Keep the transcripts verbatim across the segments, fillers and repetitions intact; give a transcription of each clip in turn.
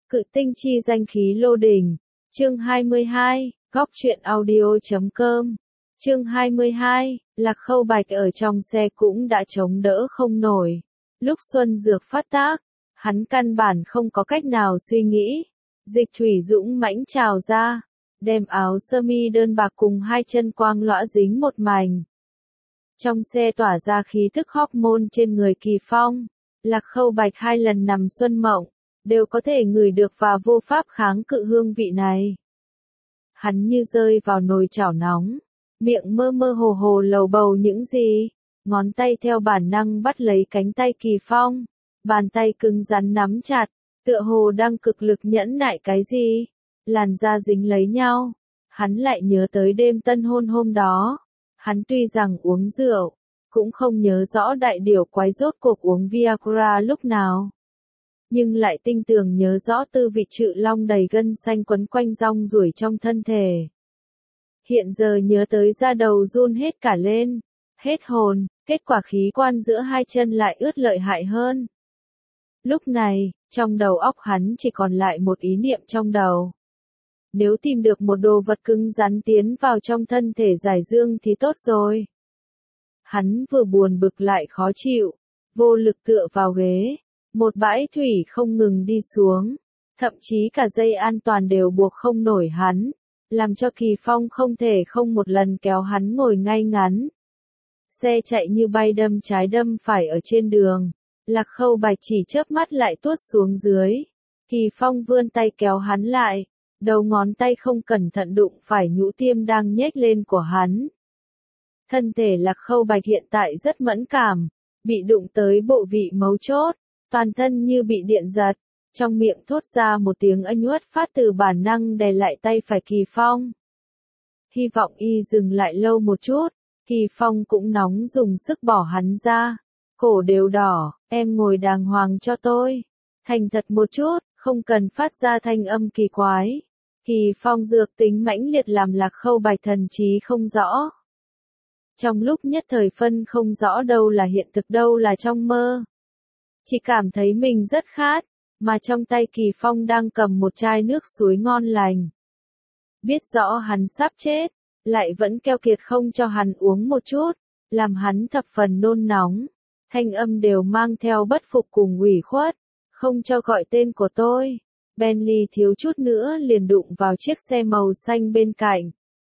Cự tinh chi danh khí lô đình. Chương hai mươi hai, góc truyện audio.com. Chương hai mươi hai, Lạc Khâu Bạch ở trong xe cũng đã chống đỡ không nổi. Lúc Xuân Dược phát tác, hắn căn bản không có cách nào suy nghĩ. Dịch thủy dũng mãnh trào ra, đem áo sơ mi đơn bạc cùng hai chân quang lõa dính một mảnh. Trong xe tỏa ra khí tức hormone trên người Kỳ Phong, Lạc Khâu Bạch hai lần nằm xuân mộng, đều có thể ngửi được và vô pháp kháng cự hương vị này. Hắn như rơi vào nồi chảo nóng, miệng mơ mơ hồ hồ lầu bầu những gì, ngón tay theo bản năng bắt lấy cánh tay Kỳ Phong, bàn tay cứng rắn nắm chặt, tựa hồ đang cực lực nhẫn nại cái gì, làn da dính lấy nhau. Hắn lại nhớ tới đêm tân hôn hôm đó, hắn tuy rằng uống rượu, cũng không nhớ rõ đại điểu quái rốt cuộc uống Viagra lúc nào. Nhưng lại tinh tường nhớ rõ tư vị trự long đầy gân xanh quấn quanh rong ruổi trong thân thể. Hiện giờ nhớ tới da đầu run hết cả lên, hết hồn, kết quả khí quan giữa hai chân lại ướt lợi hại hơn. Lúc này, trong đầu óc hắn chỉ còn lại một ý niệm trong đầu. Nếu tìm được một đồ vật cứng rắn tiến vào trong thân thể giải dương thì tốt rồi. Hắn vừa buồn bực lại khó chịu, vô lực tựa vào ghế. Một bãi thủy không ngừng đi xuống, thậm chí cả dây an toàn đều buộc không nổi hắn, làm cho Kỳ Phong không thể không một lần kéo hắn ngồi ngay ngắn. Xe chạy như bay đâm trái đâm phải ở trên đường, Lạc Khâu Bạch chỉ chớp mắt lại tuốt xuống dưới. Kỳ Phong vươn tay kéo hắn lại, đầu ngón tay không cẩn thận đụng phải nhũ tiêm đang nhếch lên của hắn. Thân thể Lạc Khâu Bạch hiện tại rất mẫn cảm, bị đụng tới bộ vị mấu chốt. Toàn thân như bị điện giật, trong miệng thốt ra một tiếng ân uất phát từ bản năng đè lại tay phải Kỳ Phong. Hy vọng y dừng lại lâu một chút, Kỳ Phong cũng nóng dùng sức bỏ hắn ra. Cổ đều đỏ, em ngồi đàng hoàng cho tôi. Thành thật một chút, không cần phát ra thanh âm kỳ quái. Kỳ Phong dược tính mãnh liệt làm Lạc Khâu Bạch thần trí không rõ. Trong lúc nhất thời phân không rõ đâu là hiện thực đâu là trong mơ. Chỉ cảm thấy mình rất khát, mà trong tay Kỳ Phong đang cầm một chai nước suối ngon lành. Biết rõ hắn sắp chết, lại vẫn keo kiệt không cho hắn uống một chút, làm hắn thập phần nôn nóng. Thanh âm đều mang theo bất phục cùng ủy khuất, không cho gọi tên của tôi. Bentley thiếu chút nữa liền đụng vào chiếc xe màu xanh bên cạnh.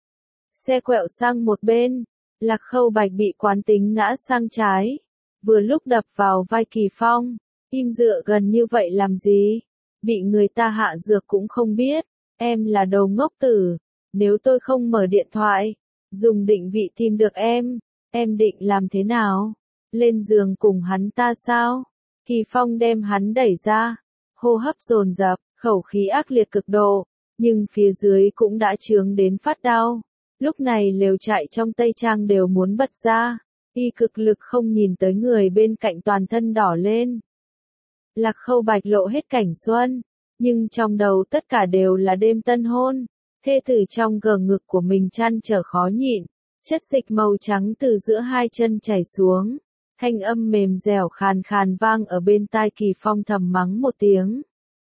Xe quẹo sang một bên, Lạc Khâu Bạch bị quán tính ngã sang trái. Vừa lúc đập vào vai Kỳ Phong, im dựa gần như vậy làm gì? Bị người ta hạ dược cũng không biết, em là đồ ngốc tử, nếu tôi không mở điện thoại, dùng định vị tìm được em, em định làm thế nào? Lên giường cùng hắn ta sao? Kỳ Phong đem hắn đẩy ra, hô hấp dồn dập, khẩu khí ác liệt cực độ, nhưng phía dưới cũng đã chướng đến phát đau. Lúc này lều trại trong Tây Trang đều muốn bật ra. Y cực lực không nhìn tới người bên cạnh toàn thân đỏ lên. Lạc Khâu Bạch lộ hết cảnh xuân, nhưng trong đầu tất cả đều là đêm tân hôn. Thê tử trong gờ ngực của mình chăn trở khó nhịn, chất dịch màu trắng từ giữa hai chân chảy xuống. Thanh âm mềm dẻo khàn khàn vang ở bên tai Kỳ Phong thầm mắng một tiếng.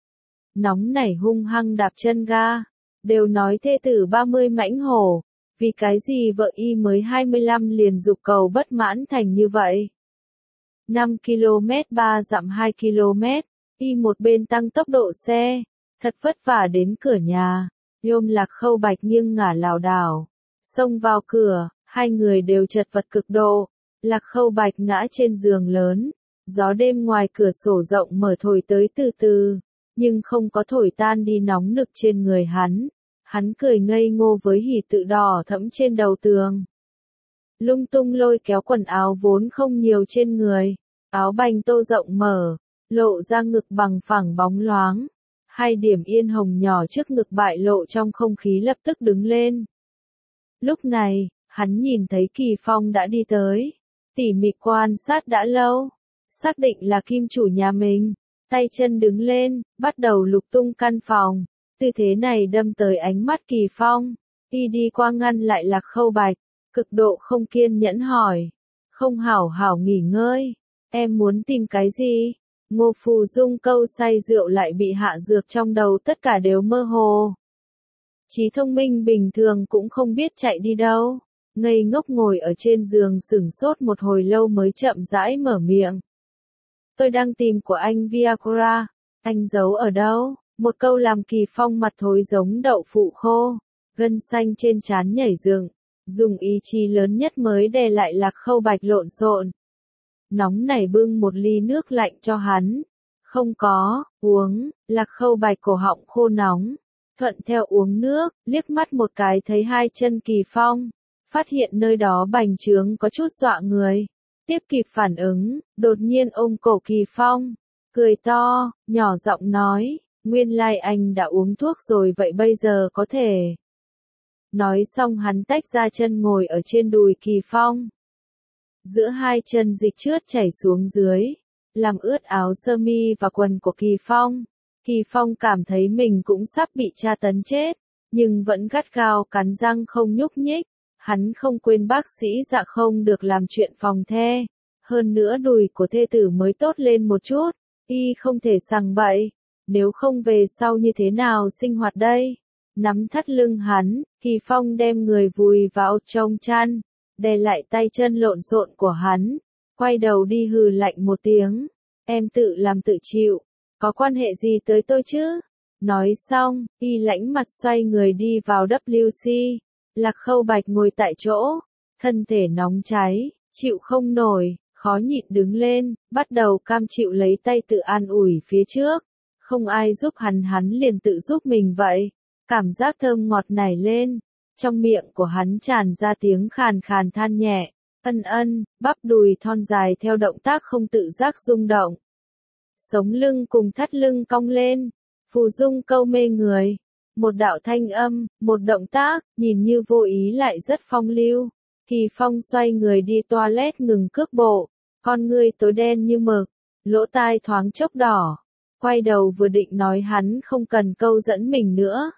Nóng nảy hung hăng đạp chân ga, đều nói thê tử ba mươi mãnh hổ. Vì cái gì vợ y mới hai mươi lăm liền dục cầu bất mãn thành như vậy? năm ki lô mét ba dặm hai ki lô mét, y một bên tăng tốc độ xe, thật vất vả đến cửa nhà, Yôm Lạc Khâu Bạch nghiêng ngả lảo đảo, xông vào cửa, hai người đều chật vật cực độ, Lạc Khâu Bạch ngã trên giường lớn, gió đêm ngoài cửa sổ rộng mở thổi tới từ từ, nhưng không có thổi tan đi nóng nực trên người hắn. Hắn cười ngây ngô với hỉ tự đỏ thẫm trên đầu tường. Lung tung lôi kéo quần áo vốn không nhiều trên người, áo banh tô rộng mở, lộ ra ngực bằng phẳng bóng loáng. Hai điểm yên hồng nhỏ trước ngực bại lộ trong không khí lập tức đứng lên. Lúc này, hắn nhìn thấy Kỳ Phong đã đi tới, tỉ mỉ quan sát đã lâu, xác định là kim chủ nhà mình, tay chân đứng lên, bắt đầu lục tung căn phòng. Tư thế này đâm tới ánh mắt Kỳ Phong, y đi qua ngăn lại Lạc Khâu Bạch, cực độ không kiên nhẫn hỏi, không hảo hảo nghỉ ngơi, em muốn tìm cái gì? Ngô Phù Dung câu say rượu lại bị hạ dược trong đầu tất cả đều mơ hồ. Trí thông minh bình thường cũng không biết chạy đi đâu, ngây ngốc ngồi ở trên giường sửng sốt một hồi lâu mới chậm rãi mở miệng. Tôi đang tìm của anh Viagra, anh giấu ở đâu? Một câu làm Kỳ Phong mặt thối giống đậu phụ khô, gân xanh trên trán nhảy dựng, dùng ý chí lớn nhất mới đè lại Lạc Khâu Bạch lộn xộn. Nóng nảy bưng một ly nước lạnh cho hắn. Không có, uống, Lạc Khâu Bạch cổ họng khô nóng, thuận theo uống nước, liếc mắt một cái thấy hai chân Kỳ Phong, phát hiện nơi đó bành trướng có chút dọa người. Tiếp kịp phản ứng, đột nhiên ôm cổ Kỳ Phong, cười to, nhỏ giọng nói, nguyên lai anh đã uống thuốc rồi vậy bây giờ có thể. Nói xong hắn tách ra chân ngồi ở trên đùi Kỳ Phong. Giữa hai chân dịch trướt chảy xuống dưới, làm ướt áo sơ mi và quần của Kỳ Phong. Kỳ Phong cảm thấy mình cũng sắp bị tra tấn chết, nhưng vẫn gắt gao cắn răng không nhúc nhích. Hắn không quên bác sĩ dạ không được làm chuyện phòng the. Hơn nữa đùi của thê tử mới tốt lên một chút, y không thể sằng bậy. Nếu không về sau như thế nào sinh hoạt đây? Nắm thắt lưng hắn, Kỳ Phong đem người vùi vào trong chăn, đè lại tay chân lộn xộn của hắn, quay đầu đi hừ lạnh một tiếng. Em tự làm tự chịu, có quan hệ gì tới tôi chứ? Nói xong, y lãnh mặt xoay người đi vào W C. Lạc Khâu Bạch ngồi tại chỗ, thân thể nóng cháy, chịu không nổi, khó nhịn đứng lên, bắt đầu cam chịu lấy tay tự an ủi phía trước. Không ai giúp hắn hắn liền tự giúp mình vậy. Cảm giác thơm ngọt nảy lên, trong miệng của hắn tràn ra tiếng khàn khàn than nhẹ, ân ân, bắp đùi thon dài theo động tác không tự giác rung động. Sống lưng cùng thắt lưng cong lên, Phù Dung câu mê người. Một đạo thanh âm, một động tác, nhìn như vô ý lại rất phong lưu. Kỳ Phong xoay người đi toilet ngừng cước bộ, con ngươi tối đen như mực, lỗ tai thoáng chốc đỏ. Quay đầu vừa định nói hắn không cần câu dẫn mình nữa.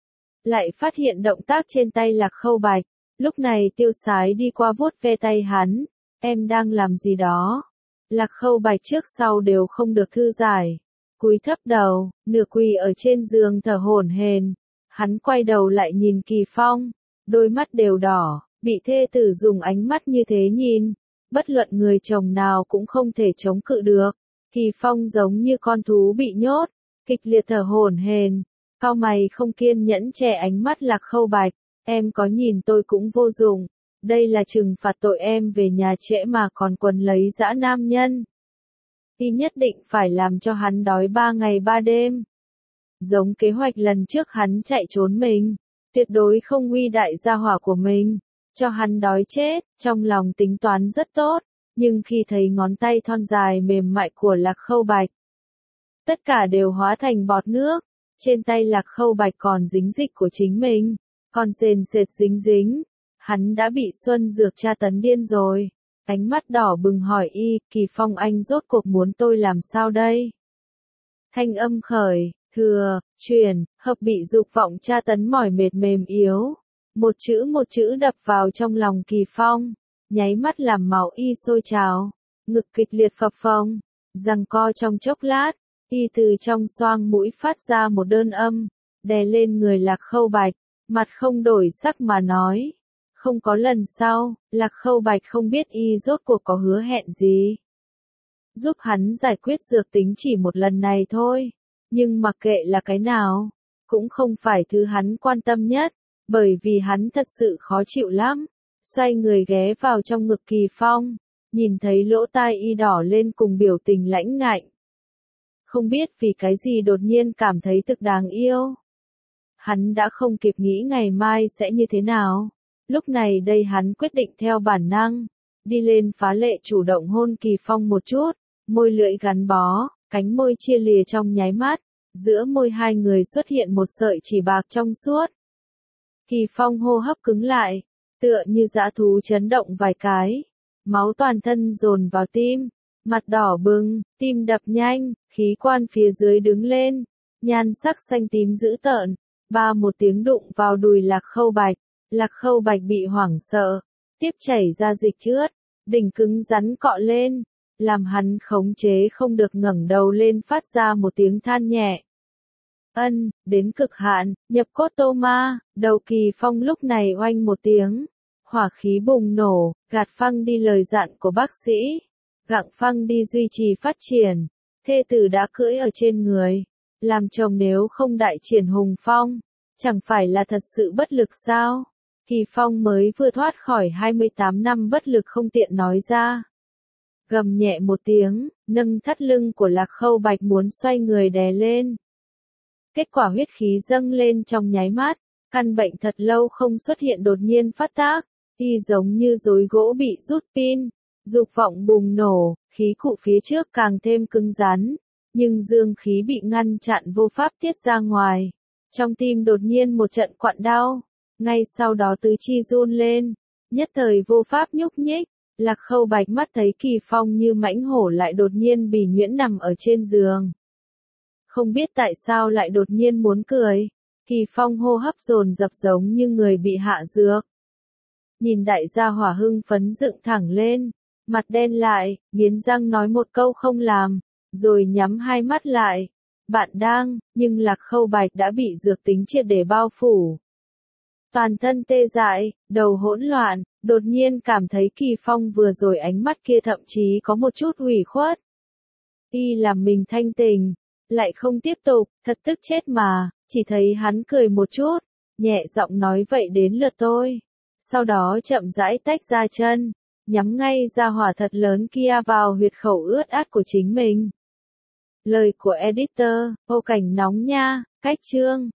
Lại phát hiện động tác trên tay Lạc Khâu Bạch, lúc này Tiêu Sái đi qua vuốt ve tay hắn, em đang làm gì đó. Lạc Khâu Bạch trước sau đều không được thư giải, cúi thấp đầu, nửa quỳ ở trên giường thở hổn hển. Hắn quay đầu lại nhìn Kỳ Phong, đôi mắt đều đỏ, bị thê tử dùng ánh mắt như thế nhìn, bất luận người chồng nào cũng không thể chống cự được. Kỳ Phong giống như con thú bị nhốt, kịch liệt thở hổn hển, cau mày không kiên nhẫn che ánh mắt Lạc Khâu Bạch, em có nhìn tôi cũng vô dụng, đây là trừng phạt tội em về nhà trễ mà còn quần lấy dã nam nhân. Y nhất định phải làm cho hắn đói ba ngày ba đêm. Giống kế hoạch lần trước hắn chạy trốn mình, tuyệt đối không uy đại gia hỏa của mình, cho hắn đói chết, trong lòng tính toán rất tốt. Nhưng khi thấy ngón tay thon dài mềm mại của Lạc Khâu Bạch, tất cả đều hóa thành bọt nước. Trên tay Lạc Khâu Bạch còn dính dịch của chính mình, còn sền sệt dính dính. Hắn đã bị Xuân Dược tra tấn điên rồi. Ánh mắt đỏ bừng hỏi y, Kỳ Phong anh rốt cuộc muốn tôi làm sao đây? Thanh âm khởi, thừa, truyền, hợp bị dục vọng tra tấn mỏi mệt mềm yếu. Một chữ một chữ đập vào trong lòng Kỳ Phong. Nháy mắt làm máu y sôi trào, ngực kịch liệt phập phồng, giằng co trong chốc lát, y từ trong xoang mũi phát ra một đơn âm, đè lên người Lạc Khâu Bạch, mặt không đổi sắc mà nói. Không có lần sau, Lạc Khâu Bạch không biết y rốt cuộc có hứa hẹn gì. Giúp hắn giải quyết dược tính chỉ một lần này thôi, nhưng mặc kệ là cái nào, cũng không phải thứ hắn quan tâm nhất, bởi vì hắn thật sự khó chịu lắm. Xoay người ghé vào trong ngực Kỳ Phong, nhìn thấy lỗ tai y đỏ lên cùng biểu tình lãnh ngạnh. Không biết vì cái gì đột nhiên cảm thấy thực đáng yêu. Hắn đã không kịp nghĩ ngày mai sẽ như thế nào. Lúc này đây hắn quyết định theo bản năng, đi lên phá lệ chủ động hôn Kỳ Phong một chút, môi lưỡi gắn bó, cánh môi chia lìa trong nháy mắt, giữa môi hai người xuất hiện một sợi chỉ bạc trong suốt. Kỳ Phong hô hấp cứng lại, tựa như dã thú chấn động vài cái, máu toàn thân dồn vào tim, mặt đỏ bừng, tim đập nhanh, khí quan phía dưới đứng lên, nhan sắc xanh tím dữ tợn, ba một tiếng đụng vào đùi Lạc Khâu Bạch, Lạc Khâu Bạch bị hoảng sợ, tiếp chảy ra dịch ướt, đỉnh cứng rắn cọ lên, làm hắn khống chế không được ngẩng đầu lên phát ra một tiếng than nhẹ. Ân, đến cực hạn, nhập cốt tô ma, đầu Kỳ Phong lúc này oanh một tiếng. Hỏa khí bùng nổ, gạt phăng đi lời dặn của bác sĩ. Gặng phăng đi duy trì phát triển. Thê tử đã cưỡi ở trên người. Làm chồng nếu không đại triển hùng phong, chẳng phải là thật sự bất lực sao? Kỳ Phong mới vừa thoát khỏi hai mươi tám năm bất lực không tiện nói ra. Gầm nhẹ một tiếng, nâng thắt lưng của Lạc Khâu Bạch muốn xoay người đè lên. Kết quả huyết khí dâng lên trong nháy mắt, căn bệnh thật lâu không xuất hiện đột nhiên phát tác, y giống như rối gỗ bị rút pin, dục vọng bùng nổ, khí cụ phía trước càng thêm cứng rắn, nhưng dương khí bị ngăn chặn vô pháp tiết ra ngoài. Trong tim đột nhiên một trận quặn đau, ngay sau đó tứ chi run lên, nhất thời vô pháp nhúc nhích. Lạc Khâu Bạch mắt thấy Kỳ Phong như mãnh hổ lại đột nhiên bỉ nhuyễn nằm ở trên giường. Không biết tại sao lại đột nhiên muốn cười, Kỳ Phong hô hấp dồn dập giống như người bị hạ dược. Nhìn đại gia hỏa hưng phấn dựng thẳng lên, mặt đen lại, nghiến răng nói một câu không làm, rồi nhắm hai mắt lại. Bạn đang, nhưng Lạc Khâu Bạch đã bị dược tính triệt để bao phủ. Toàn thân tê dại, đầu hỗn loạn, đột nhiên cảm thấy Kỳ Phong vừa rồi ánh mắt kia thậm chí có một chút ủy khuất. Y làm mình thanh tình, lại không tiếp tục, thật tức chết mà, chỉ thấy hắn cười một chút, nhẹ giọng nói vậy đến lượt tôi. Sau đó chậm rãi tách ra chân, nhắm ngay ra hỏa thật lớn kia vào huyệt khẩu ướt át của chính mình. Lời của editor, ô cảnh nóng nha, cách chương.